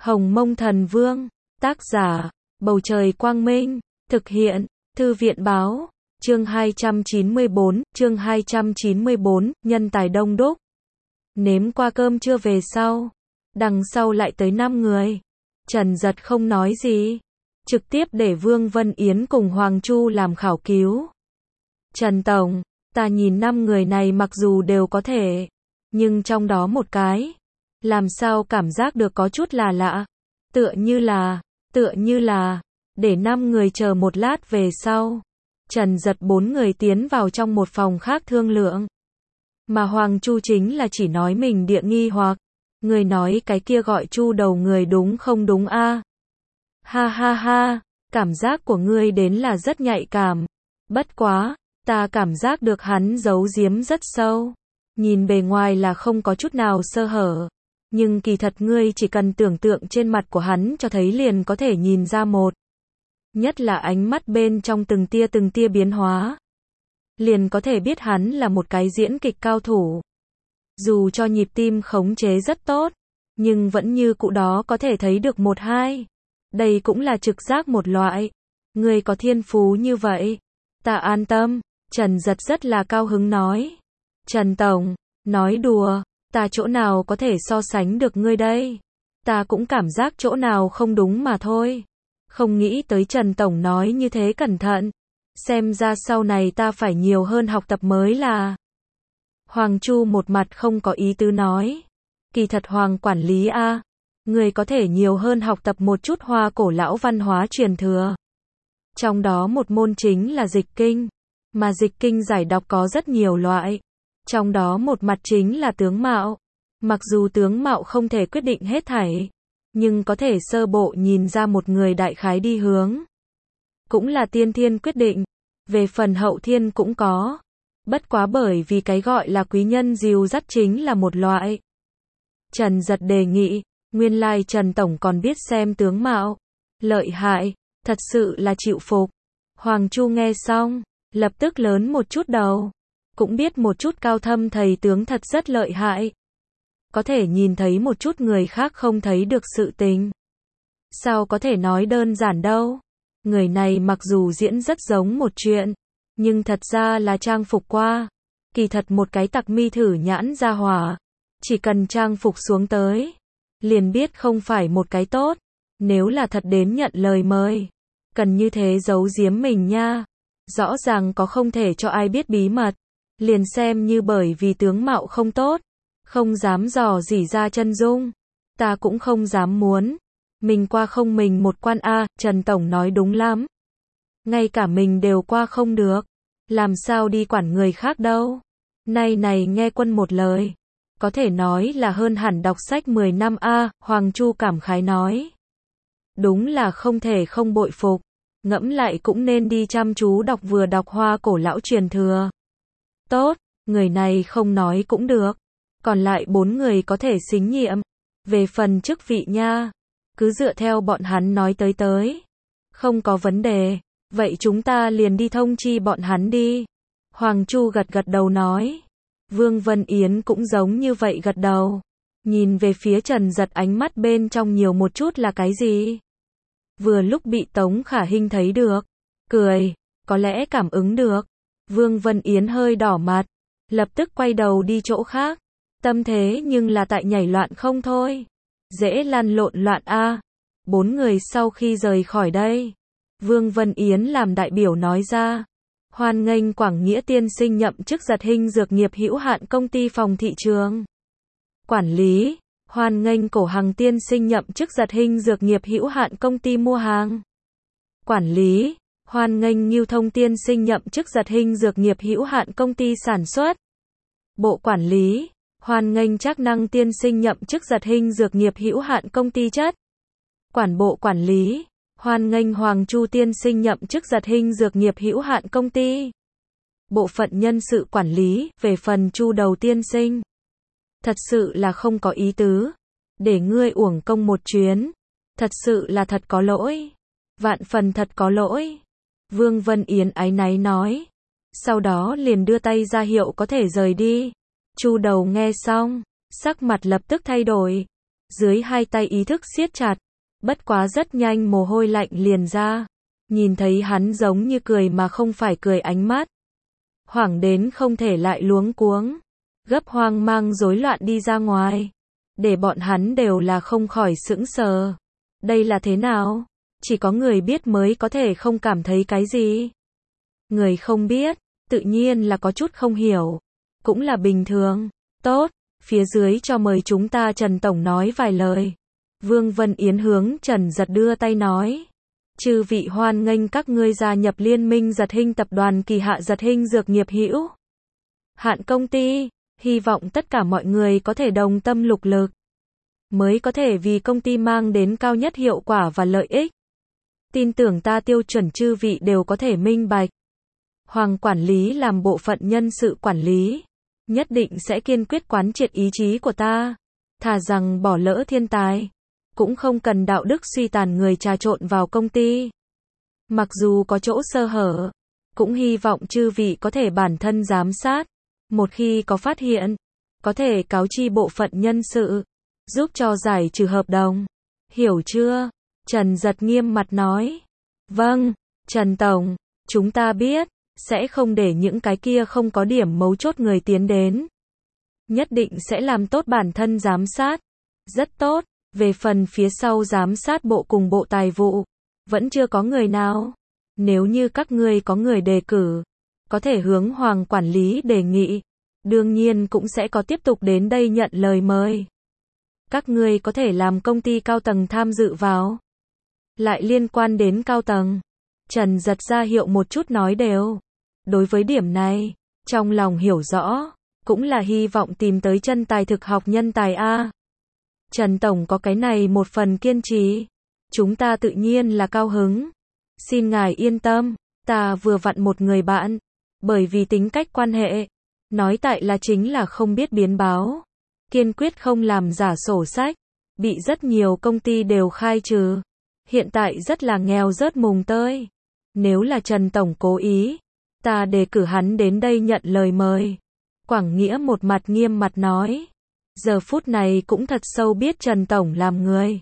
Hồng Mông Thần Vương, tác giả, Bầu Trời Quang Minh, thực hiện, Thư viện Báo, chương 294, nhân tài đông đúc. Nếm qua cơm trưa về sau, đằng sau lại tới 5 người. Trần Dật không nói gì, trực tiếp để Vương Vân Yến cùng Hoàng Chu làm khảo cứu. Trần Tổng, ta nhìn 5 người này mặc dù đều có thể, nhưng trong đó một cái, làm sao cảm giác được có chút là lạ, tựa như là, để 5 người chờ một lát về sau. Trần Dật 4 người tiến vào trong một phòng khác thương lượng. Mà Hoàng Chu chính là chỉ nói mình địa nghi hoặc, người nói cái kia gọi Chu đầu người đúng không đúng a? Ha ha ha, cảm giác của ngươi đến là rất nhạy cảm. Bất quá, ta cảm giác được hắn giấu giếm rất sâu. Nhìn bề ngoài là không có chút nào sơ hở. Nhưng kỳ thật ngươi chỉ cần tưởng tượng trên mặt của hắn cho thấy liền có thể nhìn ra một. Nhất là ánh mắt bên trong từng tia biến hóa. Liền có thể biết hắn là một cái diễn kịch cao thủ. Dù cho nhịp tim khống chế rất tốt, nhưng vẫn như cụ đó có thể thấy được một hai. Đây cũng là trực giác một loại. Ngươi có thiên phú như vậy, ta an tâm. Trần Dật rất là cao hứng nói. Trần Tổng, nói đùa, ta chỗ nào có thể so sánh được ngươi đây. Ta cũng cảm giác chỗ nào không đúng mà thôi. Không nghĩ tới Trần Tổng nói như thế cẩn thận. Xem ra sau này ta phải nhiều hơn học tập mới là. Hoàng Chu một mặt không có ý tứ nói. Kỳ thật Hoàng quản lý a, người có thể nhiều hơn học tập một chút Hoa cổ lão văn hóa truyền thừa. Trong đó một môn chính là dịch kinh. Mà dịch kinh giải đọc có rất nhiều loại. Trong đó một mặt chính là tướng mạo. Mặc dù tướng mạo không thể quyết định hết thảy, nhưng có thể sơ bộ nhìn ra một người đại khái đi hướng. Cũng là tiên thiên quyết định. Về phần hậu thiên cũng có. Bất quá bởi vì cái gọi là quý nhân dìu dắt chính là một loại. Trần Dật đề nghị, nguyên lai Trần Tổng còn biết xem tướng mạo. Lợi hại, thật sự là chịu phục. Hoàng Chu nghe xong, lập tức lớn một chút đầu. Cũng biết một chút cao thâm thầy tướng thật rất lợi hại. Có thể nhìn thấy một chút người khác không thấy được sự tình. Sao có thể nói đơn giản đâu. Người này mặc dù diễn rất giống một chuyện, nhưng thật ra là trang phục qua. Kỳ thật một cái tặc mi thử nhãn ra hỏa. Chỉ cần trang phục xuống tới, liền biết không phải một cái tốt. Nếu là thật đến nhận lời mời, cần như thế giấu giếm mình nha. Rõ ràng có không thể cho ai biết bí mật. Liền xem như bởi vì tướng mạo không tốt, không dám dò dỉ ra chân dung. Ta cũng không dám muốn. Mình qua không mình một quan a, Trần Tổng nói đúng lắm. Ngay cả mình đều qua không được. Làm sao đi quản người khác đâu. Nay này nghe quân một lời. Có thể nói là hơn hẳn đọc sách 10 năm a, Hoàng Chu cảm khái nói. Đúng là không thể không bội phục. Ngẫm lại cũng nên đi chăm chú đọc vừa đọc Hoa cổ lão truyền thừa. Tốt, người này không nói cũng được. Còn lại 4 người có thể xính nhiệm. Về phần chức vị nha, cứ dựa theo bọn hắn nói tới. Không có vấn đề, vậy chúng ta liền đi thông chi bọn hắn đi. Hoàng Chu gật đầu nói. Vương Vân Yến cũng giống như vậy gật đầu. Nhìn về phía Trần Dật ánh mắt bên trong nhiều một chút là cái gì? Vừa lúc bị Tống Khả Hinh thấy được. Cười, có lẽ cảm ứng được. Vương Vân Yến hơi đỏ mặt. Lập tức quay đầu đi chỗ khác. Tâm thế nhưng là tại nhảy loạn không thôi. Dễ lăn lộn loạn a. 4 người sau khi rời khỏi đây, Vương Vân Yến làm đại biểu nói ra. Hoan nghênh Quảng Nghĩa tiên sinh nhậm chức Giật Hinh Dược nghiệp hữu hạn công ty phòng thị trường. Quản lý, hoan nghênh Cổ Hằng tiên sinh nhậm chức Giật Hinh Dược nghiệp hữu hạn công ty mua hàng. Quản lý, hoan nghênh Ngưu Thông tiên sinh nhậm chức Giật Hinh Dược nghiệp hữu hạn công ty sản xuất. Bộ quản lý, hoan nghênh Trác Năng tiên sinh nhậm chức Giật Hinh Dược nghiệp hữu hạn công ty chất. Quản bộ quản lý, hoan nghênh Hoàng Chu tiên sinh nhậm chức Giật Hinh Dược nghiệp hữu hạn công ty. Bộ phận nhân sự quản lý, về phần Chu đầu tiên sinh. Thật sự là không có ý tứ. Để ngươi uổng công một chuyến. Thật sự là thật có lỗi. Vạn phần thật có lỗi. Vương Vân Yến áy náy nói. Sau đó liền đưa tay ra hiệu có thể rời đi. Chu đầu nghe xong, sắc mặt lập tức thay đổi. dưới hai tay ý thức siết chặt, bất quá rất nhanh mồ hôi lạnh liền ra. Nhìn thấy hắn giống như cười mà không phải cười, ánh mắt hoảng đến không thể lại luống cuống, gấp hoang mang rối loạn đi ra ngoài, để bọn hắn đều là không khỏi sững sờ. Đây là thế nào? Chỉ có người biết mới có thể không cảm thấy cái gì. Người không biết, tự nhiên là có chút không hiểu, cũng là bình thường. Tốt, phía dưới cho mời chúng ta Trần Tổng nói vài lời. Vương Vân Yến hướng Trần Giật đưa tay nói. Chư vị hoan nghênh các ngươi gia nhập liên minh Giật Hinh tập đoàn kỳ hạ Giật Hinh Dược nghiệp hữu hạn công ty, hy vọng tất cả mọi người có thể đồng tâm lục lực, mới có thể vì công ty mang đến cao nhất hiệu quả và lợi ích. Tin tưởng ta tiêu chuẩn chư vị đều có thể minh bạch. Hoàng quản lý làm bộ phận nhân sự quản lý, nhất định sẽ kiên quyết quán triệt ý chí của ta, thà rằng bỏ lỡ thiên tài, cũng không cần đạo đức suy tàn người trà trộn vào công ty. Mặc dù có chỗ sơ hở, cũng hy vọng chư vị có thể bản thân giám sát, một khi có phát hiện, có thể cáo chi bộ phận nhân sự, giúp cho giải trừ hợp đồng. Hiểu chưa? Trần Giật nghiêm mặt nói. Vâng, Trần Tổng, chúng ta biết, sẽ không để những cái kia không có điểm mấu chốt người tiến đến. Nhất định sẽ làm tốt bản thân giám sát. Rất tốt, về phần phía sau giám sát bộ cùng bộ tài vụ, vẫn chưa có người nào. Nếu như các ngươi có người đề cử, có thể hướng Hoàng quản lý đề nghị, đương nhiên cũng sẽ có tiếp tục đến đây nhận lời mời. Các ngươi có thể làm công ty cao tầng tham dự vào. Lại liên quan đến cao tầng, Trần Giật ra hiệu một chút nói đều. Đối với điểm này, trong lòng hiểu rõ, cũng là hy vọng tìm tới chân tài thực học nhân tài A. Trần Tổng có cái này một phần kiên trì, chúng ta tự nhiên là cao hứng. Xin ngài yên tâm, ta vừa vặn một người bạn, bởi vì tính cách quan hệ, nói tại là chính là không biết biến báo, kiên quyết không làm giả sổ sách, bị rất nhiều công ty đều khai trừ, hiện tại rất là nghèo rớt mùng tơi. Nếu là Trần Tổng cố ý, ta đề cử hắn đến đây nhận lời mời. Quảng Nghĩa một mặt nghiêm mặt nói. Giờ phút này cũng thật sâu biết Trần Tổng làm người.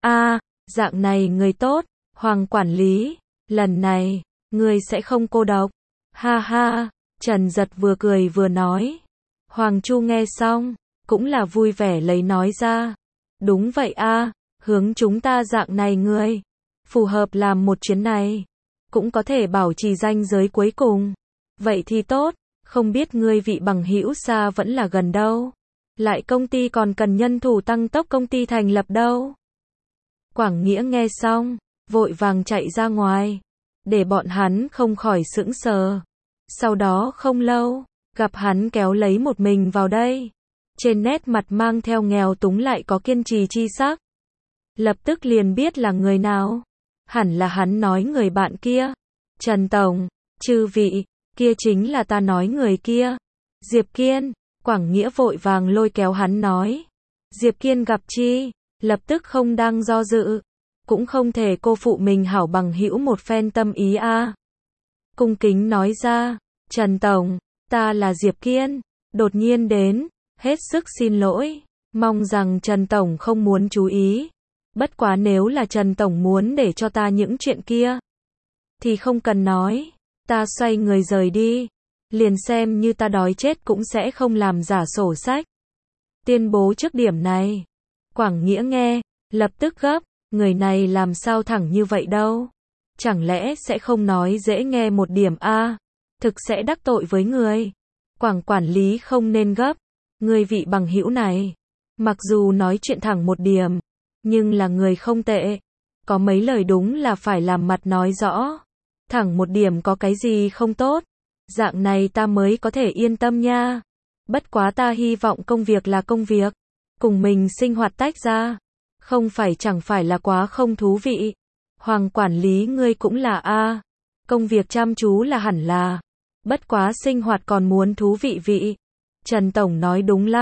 Dạng này người tốt, Hoàng quản lý, lần này, người sẽ không cô độc. Ha ha, Trần Giật vừa cười vừa nói. Hoàng Chu nghe xong, cũng là vui vẻ lấy nói ra. Đúng vậy hướng chúng ta dạng này người, phù hợp làm một chuyến này, cũng có thể bảo trì ranh giới cuối cùng. Vậy thì tốt, không biết ngươi vị bằng hữu xa vẫn là gần đâu. Lại công ty còn cần nhân thủ tăng tốc công ty thành lập đâu. Quảng Nghĩa nghe xong, vội vàng chạy ra ngoài, để bọn hắn không khỏi sững sờ. Sau đó không lâu, gặp hắn kéo lấy một mình vào đây. Trên nét mặt mang theo nghèo túng lại có kiên trì chi sắc. Lập tức liền biết là người nào. Hẳn là hắn nói người bạn kia. Trần Tổng, chư vị, kia chính là ta nói người kia. Diệp Kiên, Quảng Nghĩa vội vàng lôi kéo hắn nói. Diệp Kiên gặp chi, lập tức không đang do dự. Cũng không thể cô phụ mình hảo bằng hữu một phen tâm ý Cung kính nói ra, Trần Tổng, ta là Diệp Kiên, đột nhiên đến, hết sức xin lỗi, mong rằng Trần Tổng không muốn chú ý. Bất quá nếu là Trần Tổng muốn để cho ta những chuyện kia, thì không cần nói, ta xoay người rời đi, liền xem như ta đói chết cũng sẽ không làm giả sổ sách. Tuyên bố trước điểm này, Quảng Nghĩa nghe, lập tức gấp, người này làm sao thẳng như vậy đâu. Chẳng lẽ sẽ không nói dễ nghe một điểm thực sẽ đắc tội với người. Quảng quản lý không nên gấp, người vị bằng hữu này, mặc dù nói chuyện thẳng một điểm, nhưng là người không tệ. Có mấy lời đúng là phải làm mặt nói rõ. Thẳng một điểm có cái gì không tốt. Dạng này ta mới có thể yên tâm nha. Bất quá ta hy vọng công việc là công việc, cùng mình sinh hoạt tách ra, không phải chẳng phải là quá không thú vị. Hoàng quản lý ngươi cũng là công việc chăm chú là hẳn là, bất quá sinh hoạt còn muốn thú vị vị. Trần Tổng nói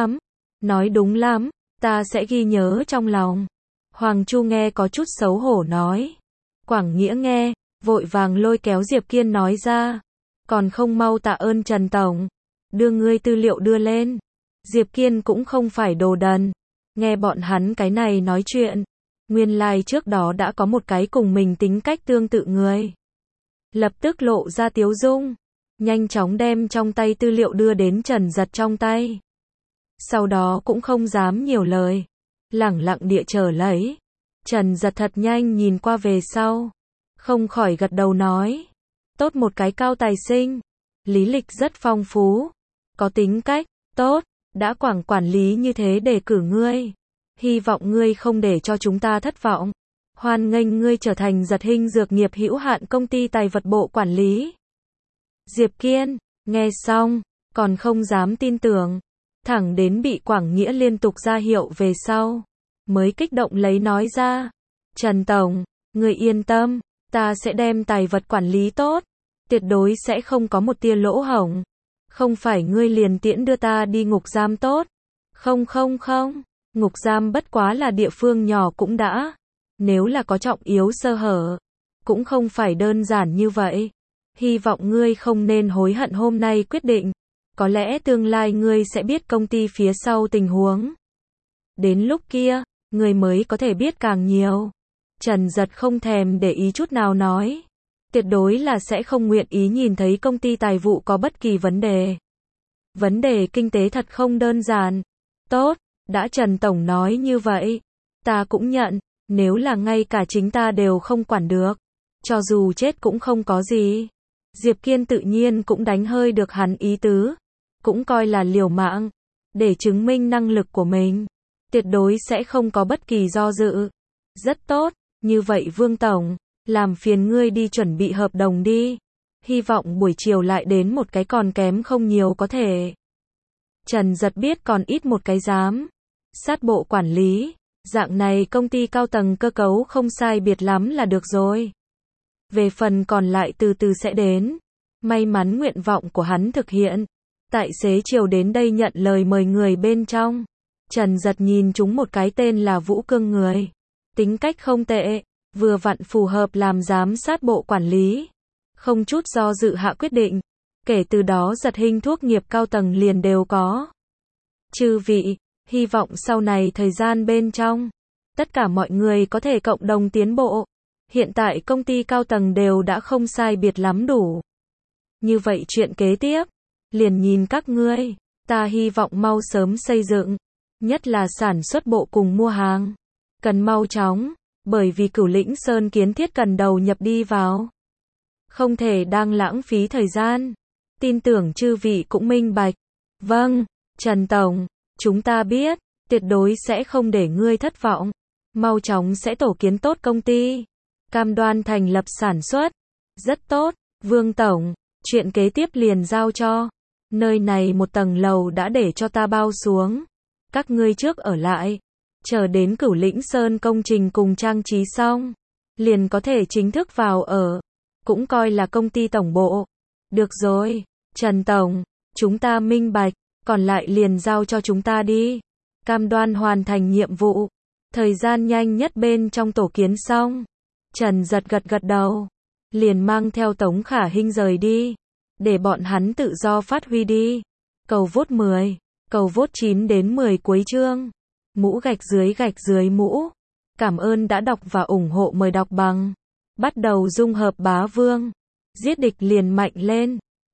đúng lắm, ta sẽ ghi nhớ trong lòng. Hoàng Chu nghe có chút xấu hổ nói. Quảng Nghĩa nghe, vội vàng lôi kéo Diệp Kiên nói ra. Còn không mau tạ ơn Trần Tổng, đưa ngươi tư liệu đưa lên. Diệp Kiên cũng không phải đồ đần, Nghe bọn hắn cái này nói chuyện, nguyên lai trước đó đã có một cái cùng mình tính cách tương tự người. Lập tức lộ ra tiếu dung, nhanh chóng đem trong tay tư liệu đưa đến Trần Giật trong tay. Sau đó cũng không dám nhiều lời, lẳng lặng địa chờ lấy. Trần Giật thật nhanh nhìn qua về sau, không khỏi gật đầu nói, tốt một cái cao tài sinh, lý lịch rất phong phú, có tính cách tốt, đã quản lý như thế để cử ngươi, hy vọng ngươi không để cho chúng ta thất vọng. Hoan nghênh ngươi trở thành Giật Hinh Dược nghiệp hữu hạn công ty tài vật bộ quản lý. Diệp Kiên, nghe xong, còn không dám tin tưởng, thẳng đến bị Quảng Nghĩa liên tục ra hiệu về sau, mới kích động lấy nói ra, Trần Tổng, ngươi yên tâm, ta sẽ đem tài vật quản lý tốt, tuyệt đối sẽ không có một tia lỗ hổng. Không phải ngươi liền tiễn đưa ta đi ngục giam tốt. Không, ngục giam bất quá là địa phương nhỏ cũng đã. Nếu là có trọng yếu sơ hở, cũng không phải đơn giản như vậy. Hy vọng ngươi không nên hối hận hôm nay quyết định. Có lẽ tương lai ngươi sẽ biết công ty phía sau tình huống. Đến lúc kia, ngươi mới có thể biết càng nhiều. Trần Giật không thèm để ý chút nào nói. Tuyệt đối là sẽ không nguyện ý nhìn thấy công ty tài vụ có bất kỳ vấn đề. Vấn đề kinh tế thật không đơn giản. Tốt, đã Trần Tổng nói như vậy, ta cũng nhận, nếu là ngay cả chính ta đều không quản được, cho dù chết cũng không có gì. Diệp Kiên tự nhiên cũng đánh hơi được hắn ý tứ, cũng coi là liều mạng, để chứng minh năng lực của mình. Tuyệt đối sẽ không có bất kỳ do dự. Rất tốt, như vậy Vương Tổng, làm phiền ngươi đi chuẩn bị hợp đồng đi. Hy vọng buổi chiều lại đến một cái còn kém không nhiều có thể. Trần Giật biết còn ít một cái giám sát bộ quản lý, dạng này công ty cao tầng cơ cấu không sai biệt lắm là được rồi. Về phần còn lại từ từ sẽ đến. May mắn nguyện vọng của hắn thực hiện. Tại xế chiều đến đây nhận lời mời người bên trong. Trần Giật nhìn chúng một cái tên là Vũ Cương người. Tính cách không tệ, vừa vặn phù hợp làm giám sát bộ quản lý. Không chút do dự hạ quyết định. Kể từ đó Giật Hinh thuốc nghiệp cao tầng liền đều có. Chư vị, hy vọng sau này thời gian bên trong, tất cả mọi người có thể cộng đồng tiến bộ. Hiện tại công ty cao tầng đều đã không sai biệt lắm đủ. Như vậy chuyện kế tiếp, liền nhìn các ngươi, ta hy vọng mau sớm xây dựng, nhất là sản xuất bộ cùng mua hàng. Cần mau chóng, bởi vì Cửu Lĩnh Sơn kiến thiết cần đầu nhập đi vào. Không thể đang lãng phí thời gian. Tin tưởng chư vị cũng minh bạch. Vâng, Trần Tổng, chúng ta biết, tuyệt đối sẽ không để ngươi thất vọng. Mau chóng sẽ tổ kiến tốt công ty. Cam đoan thành lập sản xuất. Rất tốt, Vương Tổng, chuyện kế tiếp liền giao cho. Nơi này một tầng lầu đã để cho ta bao xuống. Các ngươi trước ở lại. Chờ đến Cửu Lĩnh Sơn công trình cùng trang trí xong, liền có thể chính thức vào ở. Cũng coi là công ty tổng bộ. Được rồi, Trần Tổng, chúng ta minh bạch, còn lại liền giao cho chúng ta đi. Cam đoan hoàn thành nhiệm vụ. Thời gian nhanh nhất bên trong tổ kiến xong. Trần Giật gật đầu. Liền mang theo Tống Khả Hinh rời đi. Để bọn hắn tự do phát huy đi. Cầu vote 10. Cầu vote 9 đến 10 cuối chương. Mũ gạch dưới mũ. Cảm ơn đã đọc và ủng hộ, mời đọc bằng. Bắt đầu dung hợp bá vương. Giết địch liền mạnh lên.